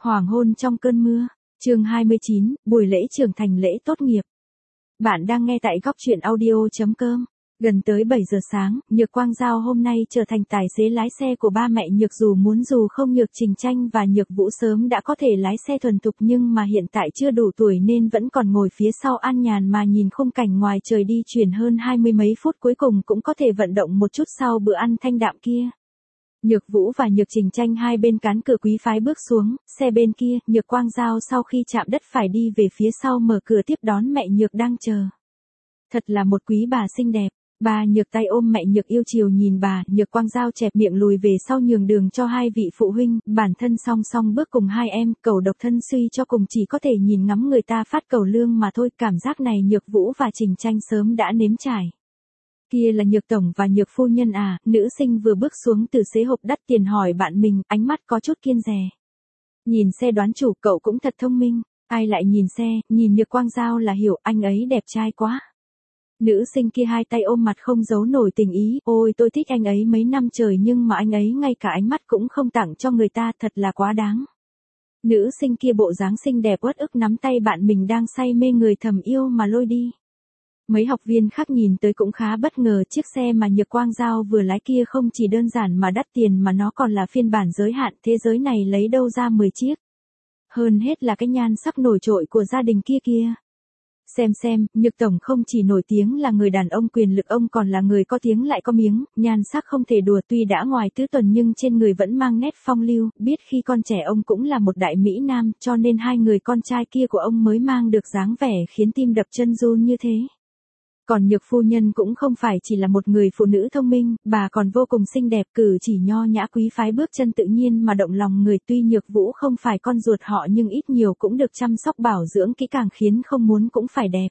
Hoàng hôn trong cơn mưa, chương 29, buổi lễ trưởng thành lễ tốt nghiệp. Bạn đang nghe tại góc truyện audio.com. Gần tới 7 giờ sáng, Nhược Quang Giao hôm nay trở thành tài xế lái xe của ba mẹ Nhược dù không Nhược Trình Tranh và Nhược Vũ sớm đã có thể lái xe thuần thục nhưng mà hiện tại chưa đủ tuổi nên vẫn còn ngồi phía sau an nhàn mà nhìn khung cảnh ngoài trời đi chuyển hơn 20 mấy phút cuối cùng cũng có thể vận động một chút sau bữa ăn thanh đạm kia. Nhược Vũ và Nhược Trình Tranh hai bên cán cửa quý phái bước xuống, xe bên kia, Nhược Quang Giao sau khi chạm đất phải đi về phía sau mở cửa tiếp đón mẹ Nhược đang chờ. Thật là một quý bà xinh đẹp. Bà Nhược tay ôm mẹ Nhược yêu chiều nhìn bà, Nhược Quang Giao chẹp miệng lùi về sau nhường đường cho hai vị phụ huynh, bản thân song song bước cùng hai em, cẩu độc thân suy cho cùng chỉ có thể nhìn ngắm người ta phát cẩu lương mà thôi, cảm giác này Nhược Vũ và Trình Tranh sớm đã nếm trải. Kia là Nhược tổng và Nhược phu nhân à, nữ sinh vừa bước xuống từ xế hộp đắt tiền hỏi bạn mình, ánh mắt có chút kiêng dè. Nhìn xe đoán chủ, cậu cũng thật thông minh, ai lại nhìn xe, nhìn Nhược Quang Giao là hiểu, anh ấy đẹp trai quá. Nữ sinh kia hai tay ôm mặt không giấu nổi tình ý, ôi tôi thích anh ấy mấy năm trời nhưng mà anh ấy ngay cả ánh mắt cũng không tặng cho người ta, thật là quá đáng. Nữ sinh kia bộ dáng xinh đẹp uất ức nắm tay bạn mình đang say mê người thầm yêu mà lôi đi. Mấy học viên khác nhìn tới cũng khá bất ngờ, chiếc xe mà Nhược Quang Giao vừa lái kia không chỉ đơn giản mà đắt tiền mà nó còn là phiên bản giới hạn, thế giới này lấy đâu ra 10 chiếc. Hơn hết là cái nhan sắc nổi trội của gia đình kia. Xem, Nhược tổng không chỉ nổi tiếng là người đàn ông quyền lực, ông còn là người có tiếng lại có miếng, nhan sắc không thể đùa, tuy đã ngoài tứ tuần nhưng trên người vẫn mang nét phong lưu, biết khi còn trẻ ông cũng là một đại mỹ nam, cho nên hai người con trai kia của ông mới mang được dáng vẻ khiến tim đập chân run như thế. Còn Nhược phu nhân cũng không phải chỉ là một người phụ nữ thông minh, bà còn vô cùng xinh đẹp, cử chỉ nho nhã quý phái bước chân tự nhiên mà động lòng người, tuy Nhược Vũ không phải con ruột họ nhưng ít nhiều cũng được chăm sóc bảo dưỡng kỹ càng khiến không muốn cũng phải đẹp.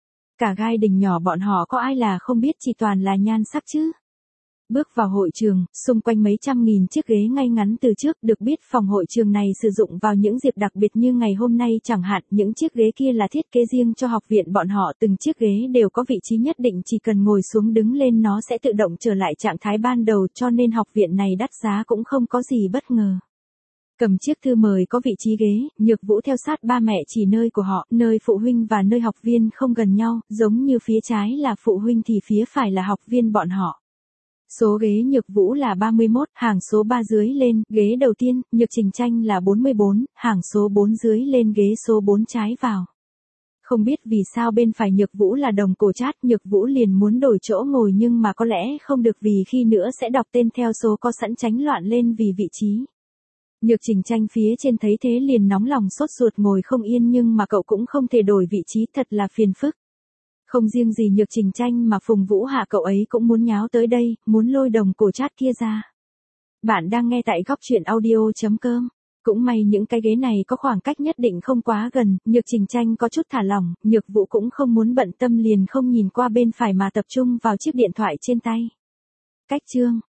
Cả gai đình nhỏ bọn họ có ai là không biết, chỉ toàn là nhan sắc chứ. Bước vào hội trường, xung quanh mấy trăm nghìn chiếc ghế ngay ngắn từ trước, được biết phòng hội trường này sử dụng vào những dịp đặc biệt như ngày hôm nay chẳng hạn, những chiếc ghế kia là thiết kế riêng cho học viện bọn họ, từng chiếc ghế đều có vị trí nhất định, chỉ cần ngồi xuống đứng lên nó sẽ tự động trở lại trạng thái ban đầu, cho nên học viện này đắt giá cũng không có gì bất ngờ. Cầm chiếc thư mời có vị trí ghế, Nhược Vũ theo sát ba mẹ chỉ nơi của họ, nơi phụ huynh và nơi học viên không gần nhau, giống như phía trái là phụ huynh thì phía phải là học viên bọn họ. Số ghế Nhược Vũ là 31, hàng số 3 dưới lên, ghế đầu tiên, Nhược Trình Tranh là 44, hàng số 4 dưới lên, ghế số 4 trái vào. Không biết vì sao bên phải Nhược Vũ là đồng cổ chát, Nhược Vũ liền muốn đổi chỗ ngồi nhưng mà có lẽ không được vì khi nữa sẽ đọc tên theo số có sẵn tránh loạn lên vì vị trí. Nhược Trình Tranh phía trên thấy thế liền nóng lòng sốt ruột ngồi không yên nhưng mà cậu cũng không thể đổi vị trí, thật là phiền phức. Không riêng gì Nhược Trình Tranh mà Phùng Vũ Hạ cậu ấy cũng muốn nháo tới đây, muốn lôi đồng cổ chát kia ra. Bạn đang nghe tại góc truyện audio.com. Cũng may những cái ghế này có khoảng cách nhất định không quá gần, Nhược Trình Tranh có chút thả lỏng, Nhược Vũ cũng không muốn bận tâm liền không nhìn qua bên phải mà tập trung vào chiếc điện thoại trên tay. Cách chương,